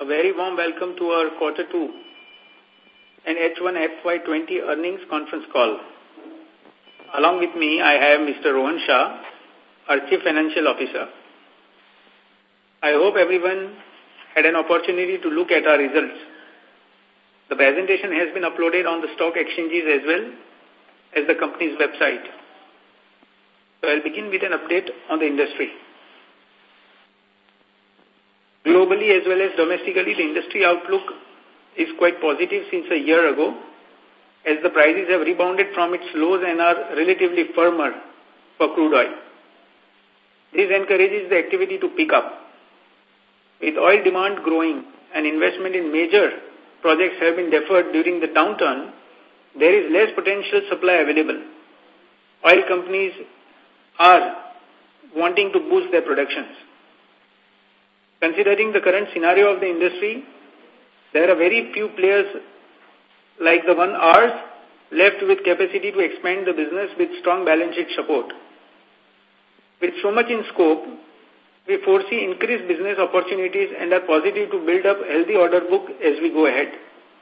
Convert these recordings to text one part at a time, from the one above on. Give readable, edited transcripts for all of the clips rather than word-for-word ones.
A very warm welcome to our Quarter 2 and H1 FY20 earnings conference call. Along with me, I have Mr. Rohan Shah, our Chief Financial Officer. I hope everyone had an opportunity to look at our results. The presentation has been uploaded on the stock exchanges as well as the company's website. So I'll begin with an update on the industry. Globally as well as domestically, the industry outlook is quite positive since a year ago, as the prices have rebounded from its lows and are relatively firmer for crude oil. This encourages the activity to pick up. With oil demand growing and investment in major projects have been deferred during the downturn, there is less potential supply available. Oil companies are wanting to boost their productions. Considering the current scenario of the industry, there are very few players like the one ours left with capacity to expand the business with strong balance sheet support. With so much in scope, we foresee increased business opportunities and are positive to build up a healthy order book as we go ahead.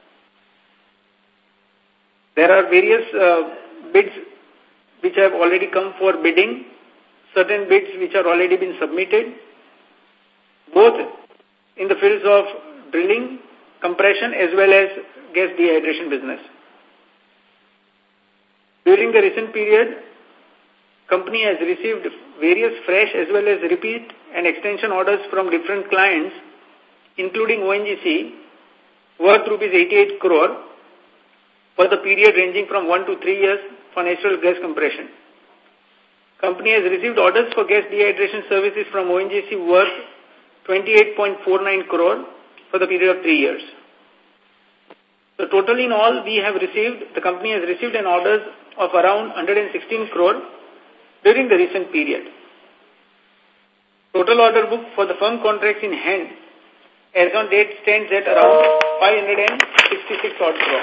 There are various bids which have already come for bidding, certain bids which are already been submitted, both in the fields of drilling, compression as well as gas dehydration business. During the recent period, company has received various fresh as well as repeat and extension orders from different clients, including ONGC, worth rupees 88 crore for the period ranging from 1 to 3 years for natural gas compression. Company has received orders for gas dehydration services from ONGC worth 28.49 crore for the period of 3 years. So total in all, the company has received an orders of around 116 crore during the recent period. Total order book for the firm contracts in hand as on date stands at around 566 odd crore.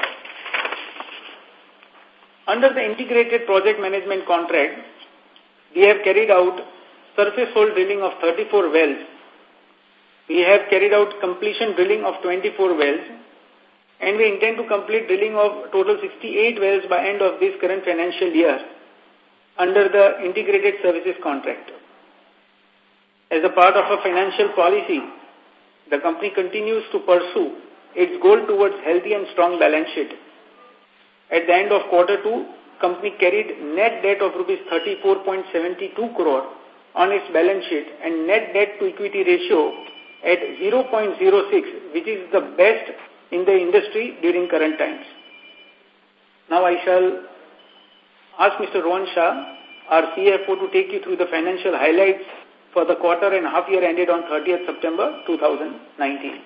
Under the integrated project management contract, we have carried out surface hole drilling of 34 wells. We have carried out completion drilling of 24 wells, and we intend to complete drilling of total 68 wells by end of this current financial year under the integrated services contract. As a part of a financial policy, the company continues to pursue its goal towards healthy and strong balance sheet. At the end of Quarter 2, company carried net debt of rupees 34.72 crore on its balance sheet and net debt to equity ratio at 0.06, which is the best in the industry during current times. Now I shall ask Mr. Rohan Shah, our CFO, to take you through the financial highlights for the quarter and half year ended on 30th September 2019.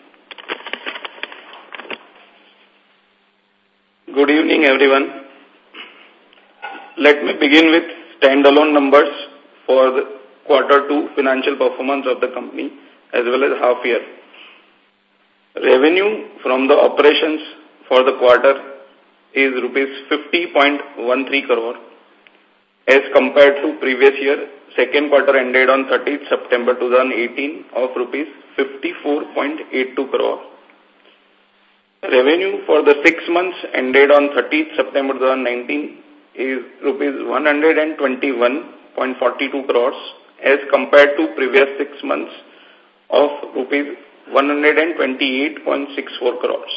Good evening, everyone. Let me begin with standalone numbers for the Quarter 2 financial performance of the company as well as half year. Revenue from the operations for the quarter is rupees 50.13 crore as compared to previous year, second quarter ended on 30th September 2018 of rupees 54.82 crore. Revenue for the 6 months ended on 30th September 2019 is rupees 121.42 crores as compared to previous 6 months of rupees 128.64 crores.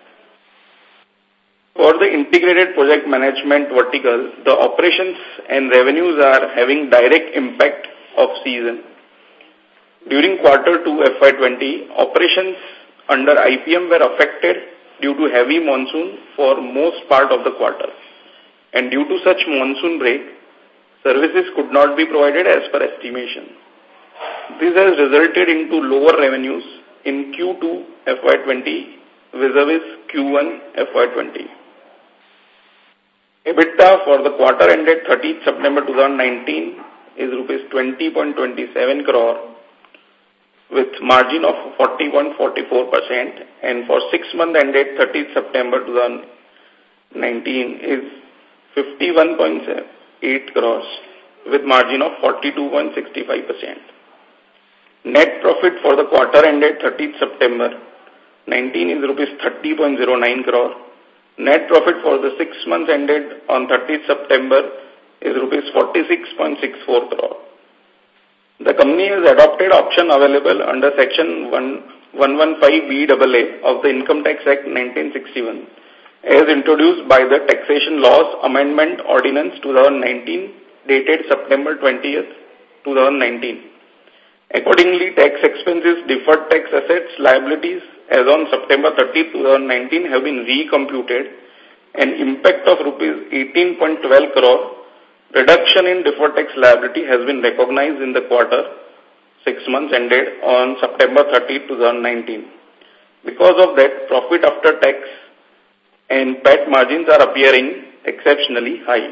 For the integrated project management vertical, the operations and revenues are having direct impact of season. During Quarter 2 FY20, operations under IPM were affected due to heavy monsoon for most part of the quarter. And due to such monsoon break, services could not be provided as per estimation. This has resulted into lower revenues in Q2 FY20 vis-a-vis Q1 FY20. EBITDA for the quarter ended 30th September 2019 is rupees 20.27 crore with margin of 40.44%, and for 6 months ended 30th September 2019 is 51.8 crores with margin of 42.65%. Net profit for the quarter ended 30th September 19 is rupees 30.09 crore. Net profit for the 6 months ended on 30th September is rupees 46.64 crore. The company has adopted option available under section 115BAA of the Income Tax Act 1961 as introduced by the Taxation Laws Amendment Ordinance 2019 dated September 20th, 2019. Accordingly, tax expenses, deferred tax assets, liabilities as on September 30th, 2019 have been recomputed. An impact of rupees 18.12 crore reduction in deferred tax liability has been recognized in the quarter 6 months ended on September 30, 2019. Because of that, profit after tax and PAT margins are appearing exceptionally high.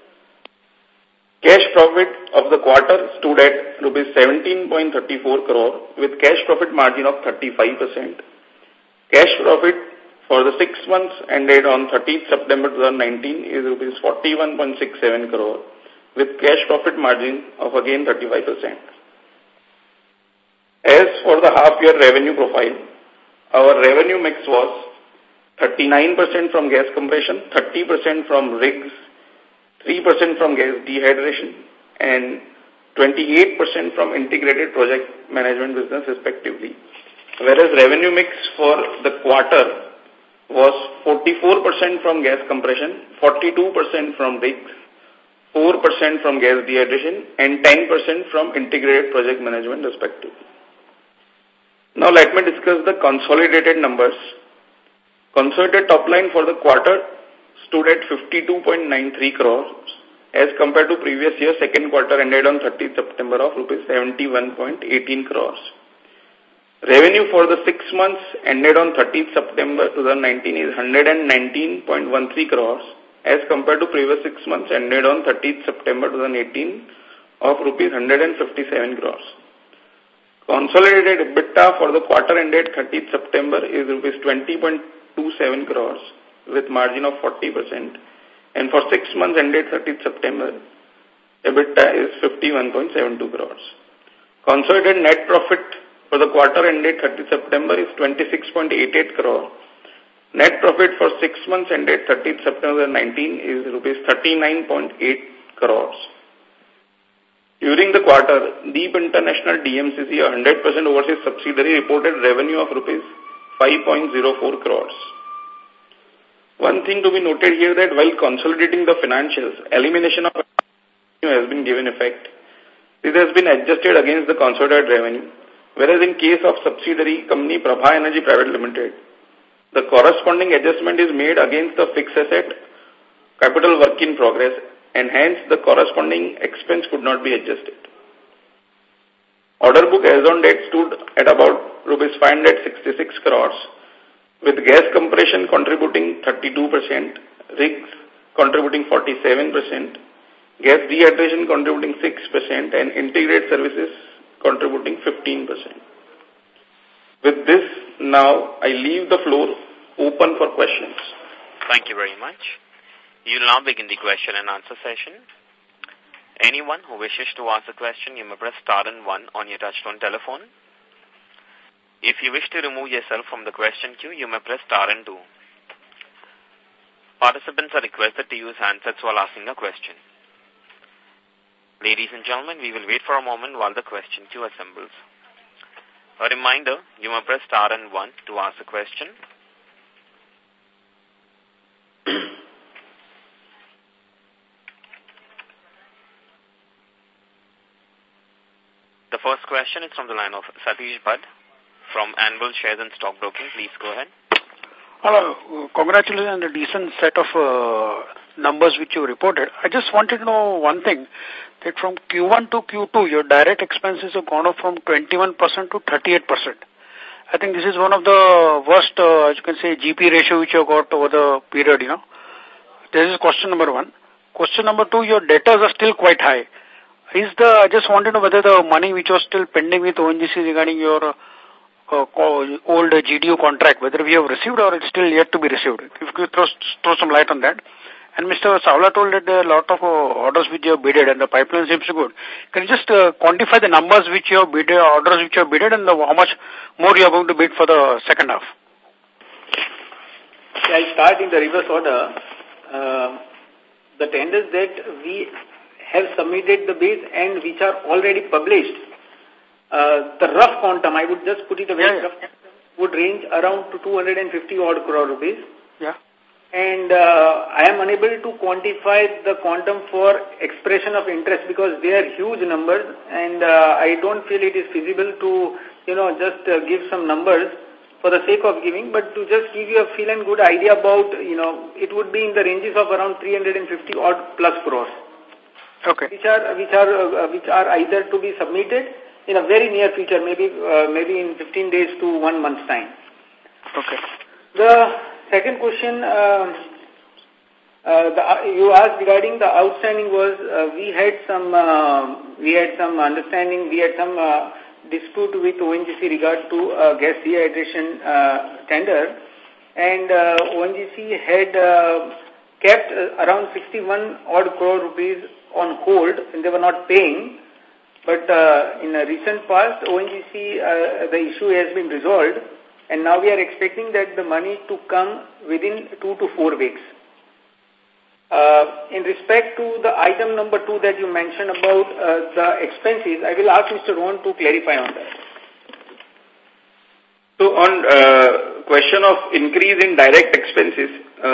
Cash profit of the quarter stood at rupees 17.34 crore with cash profit margin of 35%. Cash profit for the 6 months ended on 30th September 2019 is rupees 41.67 crore with cash profit margin of again 35%. As for the half-year revenue profile, our revenue mix was 39% from gas compression, 30% from rigs, 3% from gas dehydration, and 28% from integrated project management business respectively. Whereas revenue mix for the quarter was 44% from gas compression, 42% from rigs, 4% from gas dehydration, and 10% from integrated project management respectively. Now let me discuss the consolidated numbers. Consolidated top line for the quarter stood at 52.93 crores as compared to previous year second quarter ended on 30th September of rupees 71.18 crores. Revenue for the 6 months ended on 30th September 2019 is 119.13 crores as compared to previous 6 months ended on 30th September 2018 of rupees 157 crores. Consolidated EBITDA for the quarter ended 30th September is rupees 20.27 crores with margin of 40%, and for 6 months ended 30th September, EBITDA is 51.72 crores. Consolidated net profit for the quarter ended 30th September is 26.88 crore. Net profit for 6 months ended 30th September 2019 is rupees 39.8 crores. During the quarter, Deep International DMCC, a 100% overseas subsidiary, reported revenue of rupees 5.04 crores. One thing to be noted here that while consolidating the financials, elimination of revenue has been given effect. This has been adjusted against the consolidated revenue, whereas in case of subsidiary company Prabha Energy Private Limited, the corresponding adjustment is made against the fixed asset capital work in progress, and hence the corresponding expense could not be adjusted. Order book as on date stood at about rupees 566 crores, with gas compression contributing 32%, rigs contributing 47%, gas dehydration contributing 6%, and integrated services contributing 15%. With this, now I leave the floor open for questions. Thank you very much. You will now begin the question and answer session. Anyone who wishes to ask a question, you may press star and 1 on your touchtone telephone. If you wish to remove yourself from the question queue, you may press star and 2. Participants are requested to use handsets while asking a question. Ladies and gentlemen, we will wait for a moment while the question queue assembles. A reminder, you may press star and 1 to ask a question. The first question is from the line of Satish Bhatt from Anvil Shares and Stock Broking. Please go ahead. Hello. Congratulations on the decent set of numbers which you reported. I just wanted to know one thing, that from Q1 to Q2, your direct expenses have gone up from 21% to 38%. I think this is one of the worst, as you can say, GP ratio which you got over the period, This is question number 1. Question number 2, your debtors are still quite high. I just wanted to know whether the money which was still pending with ONGC regarding your old GDU contract, whether we have received or it's still yet to be received. If you could throw some light on that. And Mr. Savla told that there are a lot of orders which you have bidded and the pipeline seems good. Can you just quantify the numbers which you have bidded, orders which you have bidded, and how much more you are going to bid for the second half? I start in the reverse order. The tenders that we have submitted the bids and which are already published, the rough quantum, I would just put it a very rough quantum, would range around to 250 odd crore rupees. Yeah. And I am unable to quantify the quantum for expression of interest because they are huge numbers, and I don't feel it is feasible to, just give some numbers for the sake of giving, but to just give you a feel and good idea about, it would be in the ranges of around 350 odd plus crores. Okay. Which are either to be submitted in a very near future, maybe in 15 days to 1 month's time. Okay. The second question you asked regarding the outstanding was we had some understanding, we had some dispute with ONGC regard to gas dehydration tender, and ONGC had kept around 61 odd crore rupees on hold, and they were not paying. But in a recent past, ONGC, the issue has been resolved, and now we are expecting that the money to come within 2 to 4 weeks. In respect to the item number 2 that you mentioned about the expenses, I will ask Mr. Rohan to clarify on that. So on question of increase in direct expenses,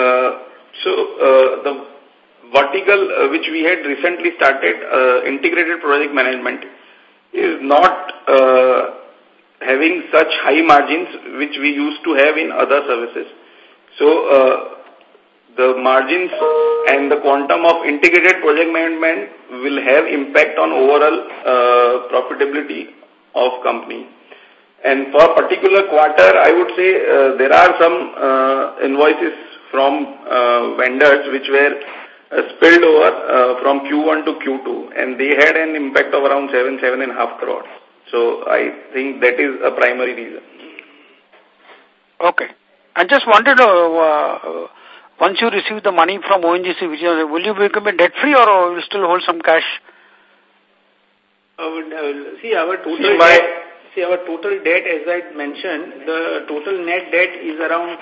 the vertical which we had recently started, integrated project management, is not having such high margins which we used to have in other services. So the margins and the quantum of integrated project management will have impact on overall profitability of company. And for a particular quarter, I would say there are some invoices from vendors which were spilled over from Q1 to Q2, and they had an impact of around 7.5 crores. So I think that is a primary reason. Okay. I just wanted to, once you receive the money from ONGC, will you become debt-free or will you still hold some cash? Our total debt, as I mentioned, the total net debt is around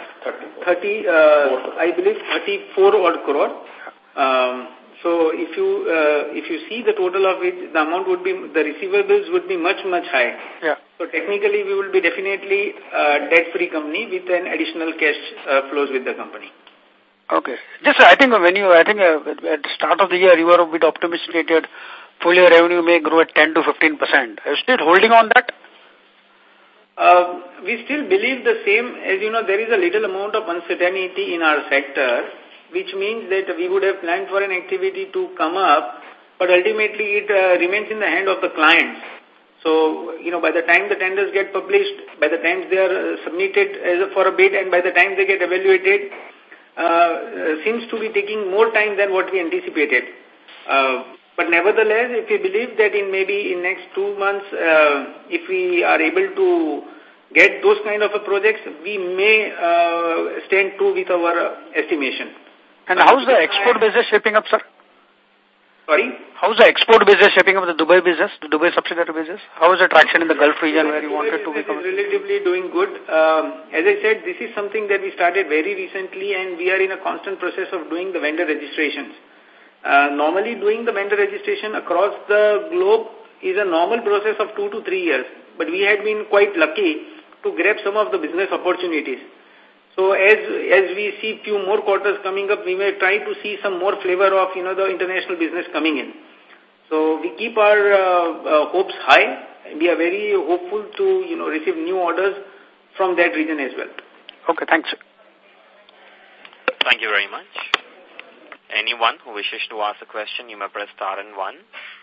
34 odd crore. So if you see the total of it, the amount would be, the receivables would be much high. Yeah. So technically we will be definitely a debt-free company with an additional cash flows with the company. Okay. Just, I think at the start of the year, you were a bit optimistic that full year revenue may grow at 10 to 15%. Are you still holding on that? We still believe the same. As you know, there is a little amount of uncertainty in our sector, which means that we would have planned for an activity to come up, but ultimately it remains in the hand of the clients. So, by the time the tenders get published, by the time they are submitted for a bid, and by the time they get evaluated, seems to be taking more time than what we anticipated. But nevertheless, if we believe that in next 2 months, if we are able to get those kind of projects, we may stand true with our estimation. And how's the export business shaping up, sir? Sorry? How's the export business shaping up, the Dubai business, the Dubai subsidiary business? How is the traction in the Gulf region where you wanted to become? It is relatively doing good. As I said, this is something that we started very recently, and we are in a constant process of doing the vendor registrations. Normally doing the vendor registration across the globe is a normal process of 2 to 3 years, but we had been quite lucky to grab some of the business opportunities. So as we see few more quarters coming up, we may try to see some more flavor of, the international business coming in. So we keep our hopes high. We are very hopeful to, receive new orders from that region as well. Okay, thanks. Thank you very much. Anyone who wishes to ask a question, you may press star and 1.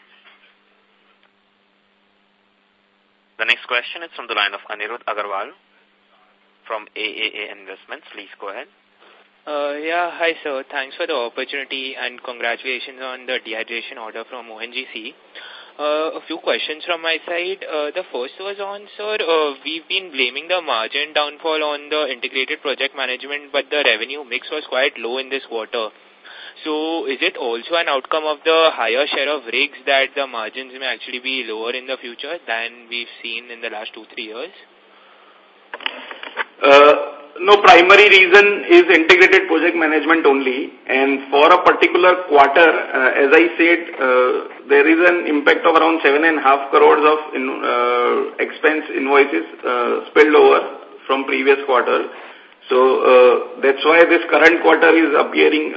The next question is from the line of Anirudh Agarwal from AAA Investments. Please go ahead. Hi sir. Thanks for the opportunity and congratulations on the dehydration order from ONGC. A few questions from my side. The first was on, sir, we've been blaming the margin downfall on the integrated project management, but the revenue mix was quite low in this quarter. So is it also an outcome of the higher share of rigs that the margins may actually be lower in the future than we've seen in the last 2-3 years? No, primary reason is integrated project management only. And for a particular quarter, as I said, there is an impact of around 7.5 crores of expense invoices spilled over from previous quarter. So that's why this current quarter is appearing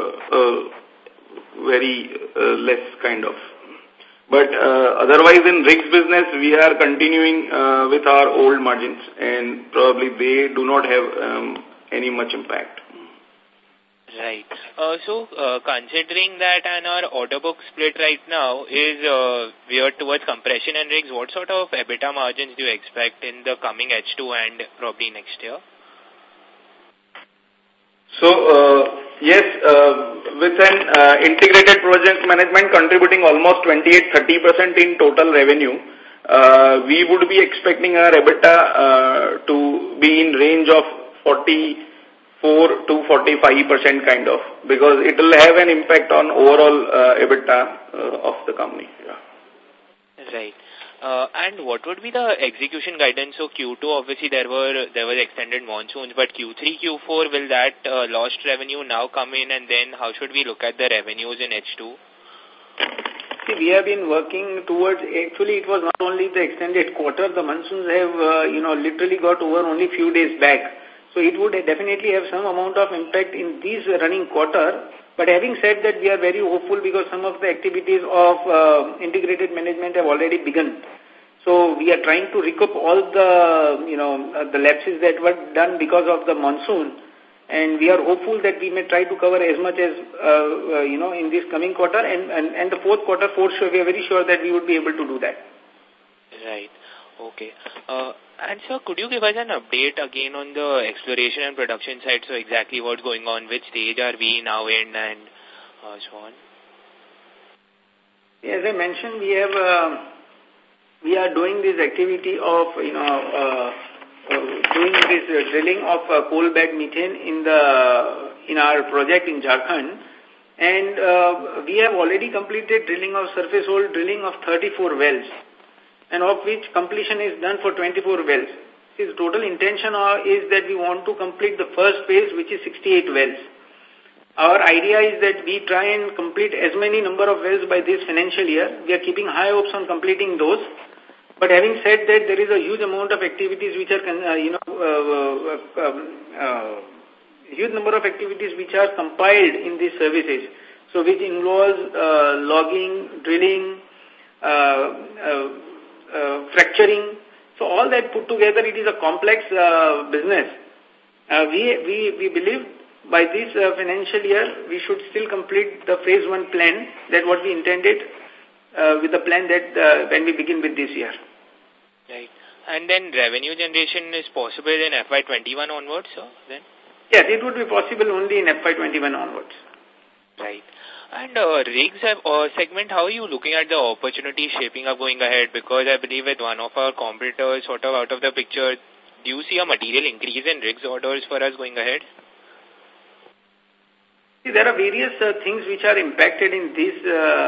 very less kind of. But otherwise in rigs business, we are continuing with our old margins, and probably they do not have any much impact. Right. So considering that and our order book split right now is veered towards compression and rigs, what sort of EBITDA margins do you expect in the coming H2 and probably next year? So, yes, with an integrated project management contributing almost 28-30% in total revenue, we would be expecting our EBITDA to be in range of 44 to 45% kind of, because it will have an impact on overall EBITDA of the company. Yeah. Right. And what would be the execution guidance? So Q2, obviously there was extended monsoons, but Q3, Q4, will that lost revenue now come in, and then how should we look at the revenues in H2? See, we have been working towards, actually it was not only the extended quarter, the monsoons have, literally got over only few days back. So it would definitely have some amount of impact in this running quarter. But having said that, we are very hopeful because some of the activities of integrated management have already begun. So we are trying to recoup all the, the lapses that were done because of the monsoon. And we are hopeful that we may try to cover as much as, in this coming quarter. And the fourth quarter, for sure, we are very sure that we would be able to do that. Right. Okay. And sir, could you give us an update again on the exploration and production side? So exactly what's going on, which stage are we now in, and so on? As I mentioned, we are doing this activity of, doing this drilling of coal bed methane in our project in Jharkhand. And we have already completed drilling of surface hole drilling of 34 wells, and of which completion is done for 24 wells. His total intention is that we want to complete the first phase, which is 68 wells. Our idea is that we try and complete as many number of wells by this financial year. We are keeping high hopes on completing those. But having said that, there is a huge amount of activities which are, huge number of activities which are compiled in these services. So which involves logging, drilling, fracturing. So all that put together, it is a complex business. We believe by this financial year, we should still complete the phase 1 plan, that what we intended with the plan that when we begin with this year. Right. And then revenue generation is possible in FY21 onwards, sir? Then? Yes, it would be possible only in FY21 onwards. Right. And rigs segment, how are you looking at the opportunity shaping up going ahead? Because I believe with one of our competitors sort of out of the picture, do you see a material increase in rigs orders for us going ahead? See, there are various things which are impacted in this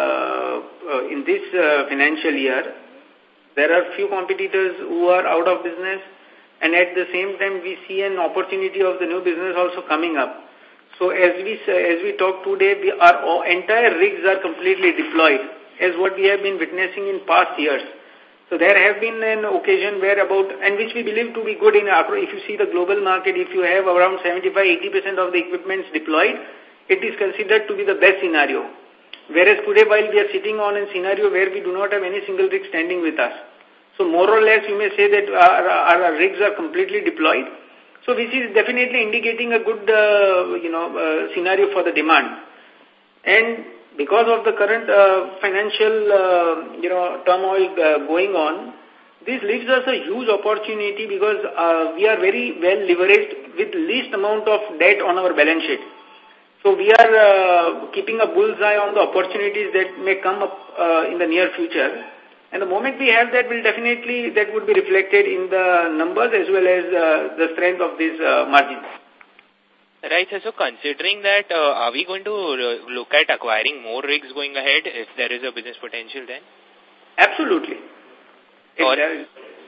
financial year. There are few competitors who are out of business, and at the same time we see an opportunity of the new business also coming up. So as we talk today, our entire rigs are completely deployed, as what we have been witnessing in past years. So there have been an occasion where and which we believe to be good in, if you see the global market, if you have around 75-80% of the equipments deployed, it is considered to be the best scenario. Whereas today, while we are sitting on a scenario where we do not have any single rig standing with us. So more or less, you may say that our rigs are completely deployed. So this is definitely indicating a good, scenario for the demand. And because of the current financial, turmoil going on, this leaves us a huge opportunity because we are very well leveraged with least amount of debt on our balance sheet. So we are keeping a bullseye on the opportunities that may come up in the near future. And the moment we have that, that would be reflected in the numbers as well as the strength of these margins. Right, so considering that, are we going to look at acquiring more rigs going ahead if there is a business potential then? Absolutely.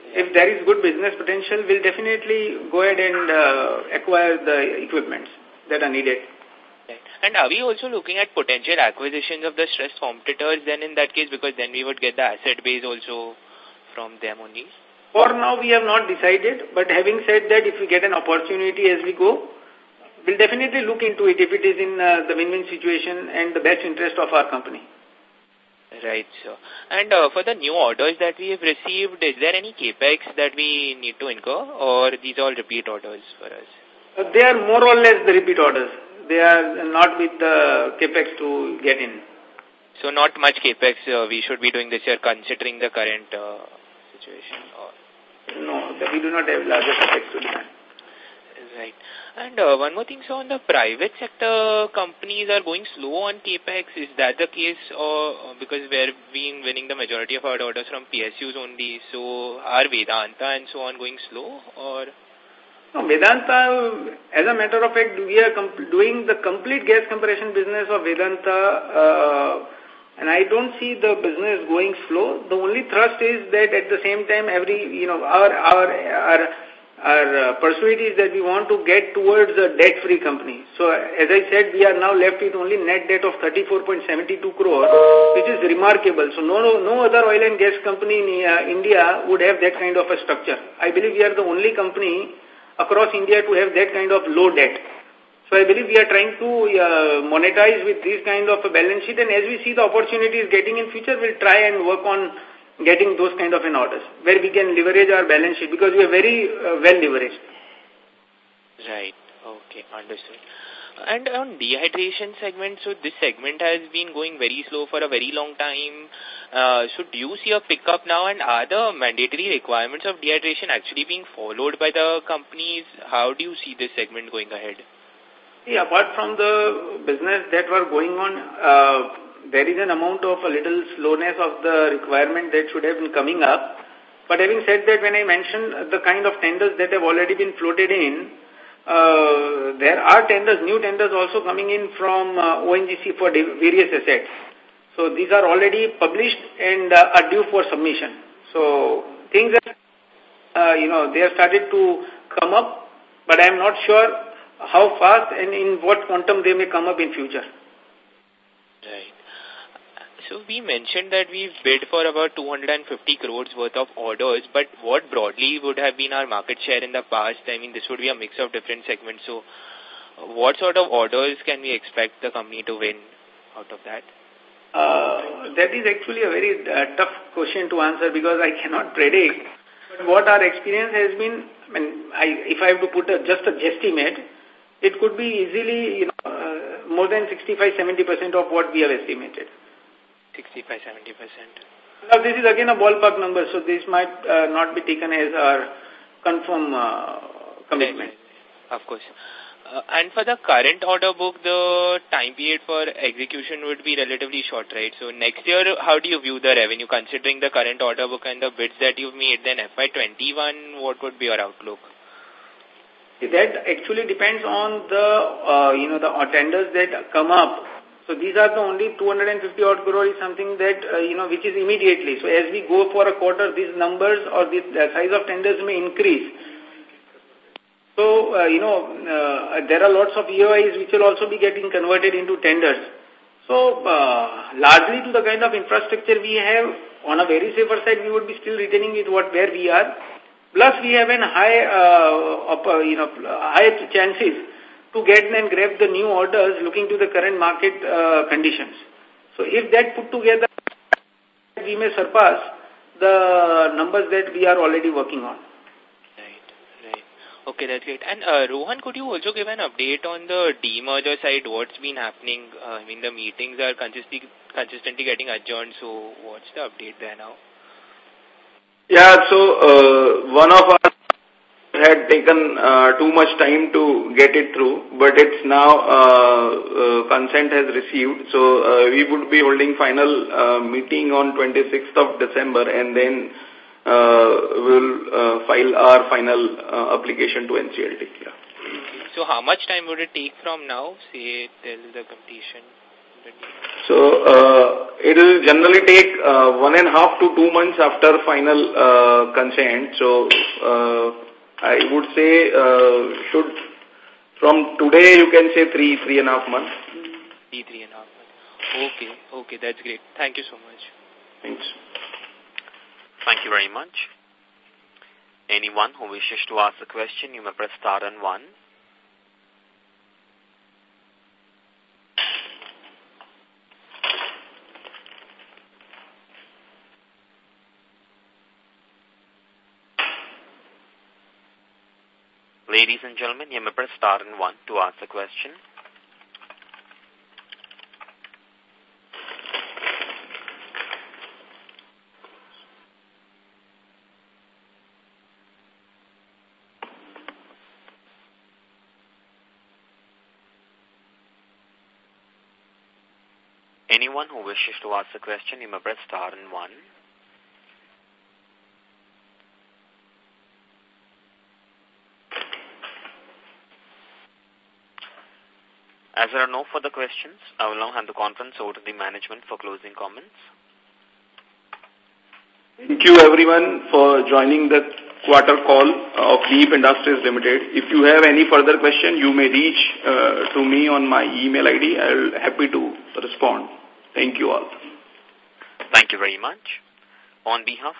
If there is good business potential, we'll definitely go ahead and acquire the equipments that are needed. Right. And are we also looking at potential acquisitions of the stressed competitors then in that case, because then we would get the asset base also from them only? For now, we have not decided, but having said that, if we get an opportunity as we go, we'll definitely look into it if it is in the win-win situation and the best interest of our company. Right, sir. And for the new orders that we have received, is there any capex that we need to incur, or these are all repeat orders for us? They are more or less the repeat orders. They are not with the capex to get in. So not much capex we should be doing this year considering the current situation? Or? No, we do not have larger capex to demand. Right. And one more thing, so on the private sector, companies are going slow on capex. Is that the case, or because we're been winning the majority of our orders from PSUs only, so are Vedanta and so on going slow, or? No, Vedanta, as a matter of fact, we are doing the complete gas compression business of Vedanta, and I don't see the business going slow. The only thrust is that at the same time, our pursuit is that we want to get towards a debt-free company. So, as I said, we are now left with only net debt of 34.72 crore, which is remarkable. So, no other oil and gas company in India would have that kind of a structure. I believe we are the only company across India to have that kind of low debt. So, I believe we are trying to monetize with this kind of a balance sheet, and as we see the opportunities getting in future, we'll try and work on getting those kind of an orders where we can leverage our balance sheet because we are very well leveraged. Right. Okay. Understood. And on dehydration segment, so this segment has been going very slow for a very long time. So do you see a pickup now, and are the mandatory requirements of dehydration actually being followed by the companies? How do you see this segment going ahead? Yeah, apart from the business that were going on, there is an amount of a little slowness of the requirement that should have been coming up. But having said that, when I mentioned the kind of tenders that have already been floated in, there are new tenders also coming in from ONGC for various assets. So these are already published and are due for submission. So things are, they have started to come up, but I am not sure how fast and in what quantum they may come up in future. Right. So we mentioned that we've bid for about 250 crores worth of orders, but what broadly would have been our market share in the past? I mean, this would be a mix of different segments. So what sort of orders can we expect the company to win out of that? That is actually a very tough question to answer because I cannot predict. But what our experience has been, I mean, if I have to put just a guesstimate, it could be easily more than 65-70% of what we have estimated. 65-70%. Now, this is again a ballpark number, so this might not be taken as our confirm commitment. Of course. And for the current order book, the time period for execution would be relatively short, right? So next year, how do you view the revenue considering the current order book and the bids that you've made? Then FY21, what would be your outlook? That actually depends on the the tenders that come up. So these are the only 250 odd crore is something that, which is immediately. So as we go for a quarter, these numbers or the size of tenders may increase. So, there are lots of EOIs which will also be getting converted into tenders. So, largely to the kind of infrastructure we have, on a very safer side, we would be still retaining with where we are. Plus, we have an high chances to get and grab the new orders looking to the current market conditions. So if that put together, we may surpass the numbers that we are already working on. Right. Okay, that's great. And Rohan, could you also give an update on the demerger side? What's been happening? I mean, the meetings are consistently getting adjourned, so what's the update there now? Yeah, so one of us had taken too much time to get it through, but it's now consent has received. So we would be holding final meeting on 26th of December, and then we'll file our final application to NCLT. Yeah. So how much time would it take from now, say, till the completion? approximately? So, it will generally take 1.5 to 2 months after final consent. So, I would say from today you can say 3.5 months. 3.5 months. Okay, that's great. Thank you so much. Thanks. Thank you very much. Anyone who wishes to ask a question, you may press star and 1. Ladies and gentlemen, you may press star and 1 to ask a question. Anyone who wishes to ask a question, you may press star and 1. As there are no further questions, I will now hand the conference over to the management for closing comments. Thank you everyone for joining the quarter call of Deep Industries Limited. If you have any further question, you may reach to me on my email ID. I will happy to respond. Thank you all. Thank you very much. On behalf